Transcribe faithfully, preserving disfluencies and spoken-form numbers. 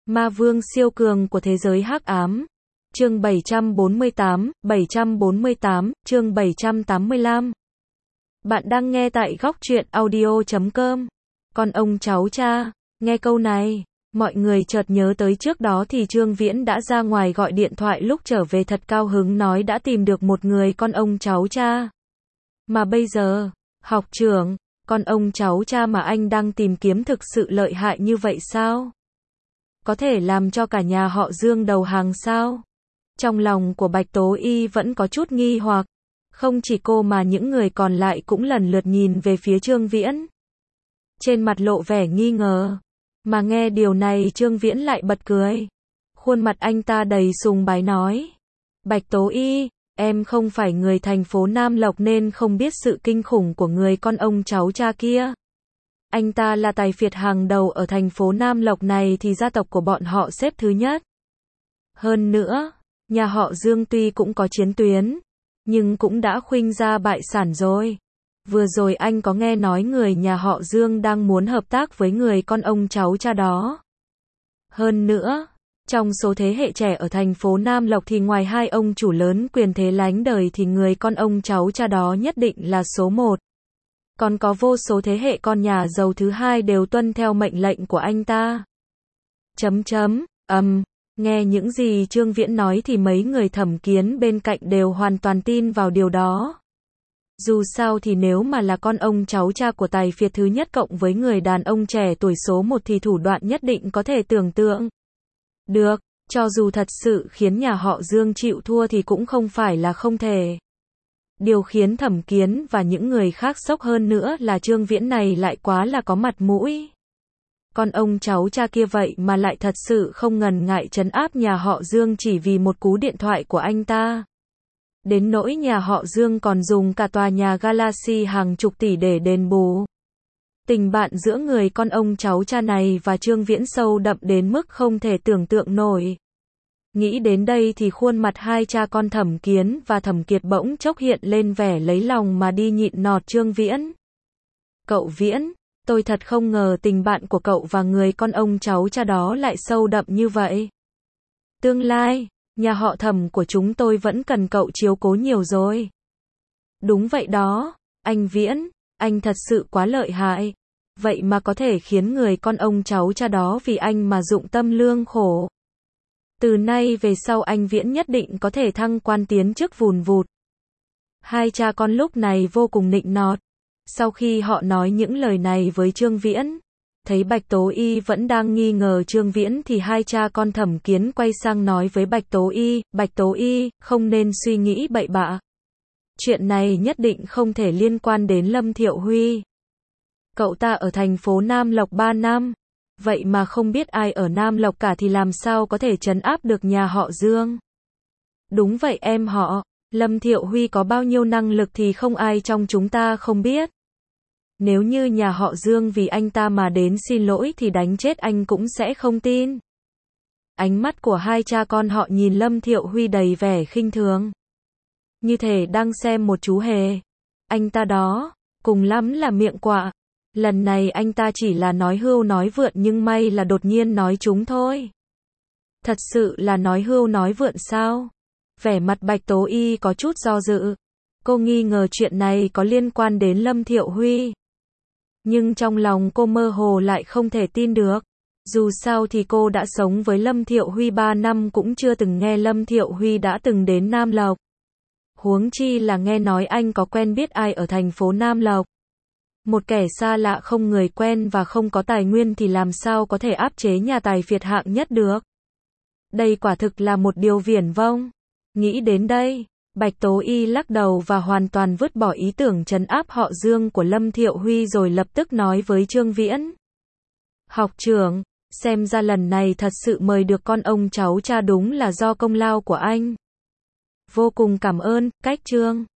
Ma vương siêu cường của thế giới hắc ám. Chương bảy trăm bốn mươi tám, bảy trăm bốn mươi tám, chương bảy trăm tám mươi lăm. Bạn đang nghe tại góc truyện audio chấm com. Con ông cháu cha, nghe câu này, mọi người chợt nhớ tới trước đó thì Trương Viễn đã ra ngoài gọi điện thoại lúc trở về thật cao hứng nói đã tìm được một người con ông cháu cha. Mà bây giờ, học trưởng, con ông cháu cha mà anh đang tìm kiếm thực sự lợi hại như vậy sao? Có thể làm cho cả nhà họ Dương đầu hàng sao? Trong lòng của Bạch Tố Y vẫn có chút nghi hoặc. Không chỉ cô mà những người còn lại cũng lần lượt nhìn về phía Trương Viễn. Trên mặt lộ vẻ nghi ngờ. Mà nghe điều này Trương Viễn lại bật cười. Khuôn mặt anh ta đầy sùng bái nói. Bạch Tố Y, em không phải người thành phố Nam Lộc nên không biết sự kinh khủng của người con ông cháu cha kia. Anh ta là tài phiệt hàng đầu ở thành phố Nam Lộc này thì gia tộc của bọn họ xếp thứ nhất. Hơn nữa, nhà họ Dương tuy cũng có chiến tuyến, nhưng cũng đã khuynh ra bại sản rồi. Vừa rồi anh có nghe nói người nhà họ Dương đang muốn hợp tác với người con ông cháu cha đó. Hơn nữa, trong số thế hệ trẻ ở thành phố Nam Lộc thì ngoài hai ông chủ lớn quyền thế lánh đời thì người con ông cháu cha đó nhất định là số một. Còn có vô số thế hệ con nhà giàu thứ hai đều tuân theo mệnh lệnh của anh ta. Chấm chấm, ầm, um, nghe những gì Trương Viễn nói thì mấy người Thẩm Kiến bên cạnh đều hoàn toàn tin vào điều đó. Dù sao thì nếu mà là con ông cháu cha của tài phiệt thứ nhất cộng với người đàn ông trẻ tuổi số một thì thủ đoạn nhất định có thể tưởng tượng. Được, cho dù thật sự khiến nhà họ Dương chịu thua thì cũng không phải là không thể. Điều khiến Thẩm Kiến và những người khác sốc hơn nữa là Trương Viễn này lại quá là có mặt mũi. Con ông cháu cha kia vậy mà lại thật sự không ngần ngại trấn áp nhà họ Dương chỉ vì một cú điện thoại của anh ta. Đến nỗi nhà họ Dương còn dùng cả tòa nhà Galaxy hàng chục tỷ để đền bù. Tình bạn giữa người con ông cháu cha này và Trương Viễn sâu đậm đến mức không thể tưởng tượng nổi. Nghĩ đến đây thì khuôn mặt hai cha con Thẩm Kiến và Thẩm Kiệt bỗng chốc hiện lên vẻ lấy lòng mà đi nhịn nọt Trương Viễn. Cậu Viễn, tôi thật không ngờ tình bạn của cậu và người con ông cháu cha đó lại sâu đậm như vậy. Tương lai, nhà họ Thẩm của chúng tôi vẫn cần cậu chiếu cố nhiều rồi. Đúng vậy đó, anh Viễn, anh thật sự quá lợi hại. Vậy mà có thể khiến người con ông cháu cha đó vì anh mà dụng tâm lương khổ. Từ nay về sau anh Viễn nhất định có thể thăng quan tiến chức vùn vụt. Hai cha con lúc này vô cùng nịnh nọt. Sau khi họ nói những lời này với Trương Viễn, thấy Bạch Tố Y vẫn đang nghi ngờ Trương Viễn thì hai cha con Thẩm Kiến quay sang nói với Bạch Tố Y, Bạch Tố Y, không nên suy nghĩ bậy bạ. Chuyện này nhất định không thể liên quan đến Lâm Thiệu Huy. Cậu ta ở thành phố Nam Lộc ba năm. Vậy mà không biết ai ở Nam Lộc cả thì làm sao có thể trấn áp được nhà họ Dương. Đúng vậy em họ, Lâm Thiệu Huy có bao nhiêu năng lực thì không ai trong chúng ta không biết. Nếu như nhà họ Dương vì anh ta mà đến xin lỗi thì đánh chết anh cũng sẽ không tin. Ánh mắt của hai cha con họ nhìn Lâm Thiệu Huy đầy vẻ khinh thường. Như thể đang xem một chú hề. Anh ta đó, cùng lắm là miệng quạ. Lần này anh ta chỉ là nói hưu nói vượn nhưng may là đột nhiên nói chúng thôi. Thật sự là nói hưu nói vượn sao? Vẻ mặt Bạch Tố Y có chút do dự. Cô nghi ngờ chuyện này có liên quan đến Lâm Thiệu Huy. Nhưng trong lòng cô mơ hồ lại không thể tin được. Dù sao thì cô đã sống với Lâm Thiệu Huy ba năm cũng chưa từng nghe Lâm Thiệu Huy đã từng đến Nam Lộc. Huống chi là nghe nói anh có quen biết ai ở thành phố Nam Lộc. Một kẻ xa lạ không người quen và không có tài nguyên thì làm sao có thể áp chế nhà tài phiệt hạng nhất được. Đây quả thực là một điều viển vông. Nghĩ đến đây, Bạch Tố Y lắc đầu và hoàn toàn vứt bỏ ý tưởng trấn áp họ Dương của Lâm Thiệu Huy rồi lập tức nói với Trương Viễn. Học trưởng, xem ra lần này thật sự mời được con ông cháu cha đúng là do công lao của anh. Vô cùng cảm ơn, cách Trương.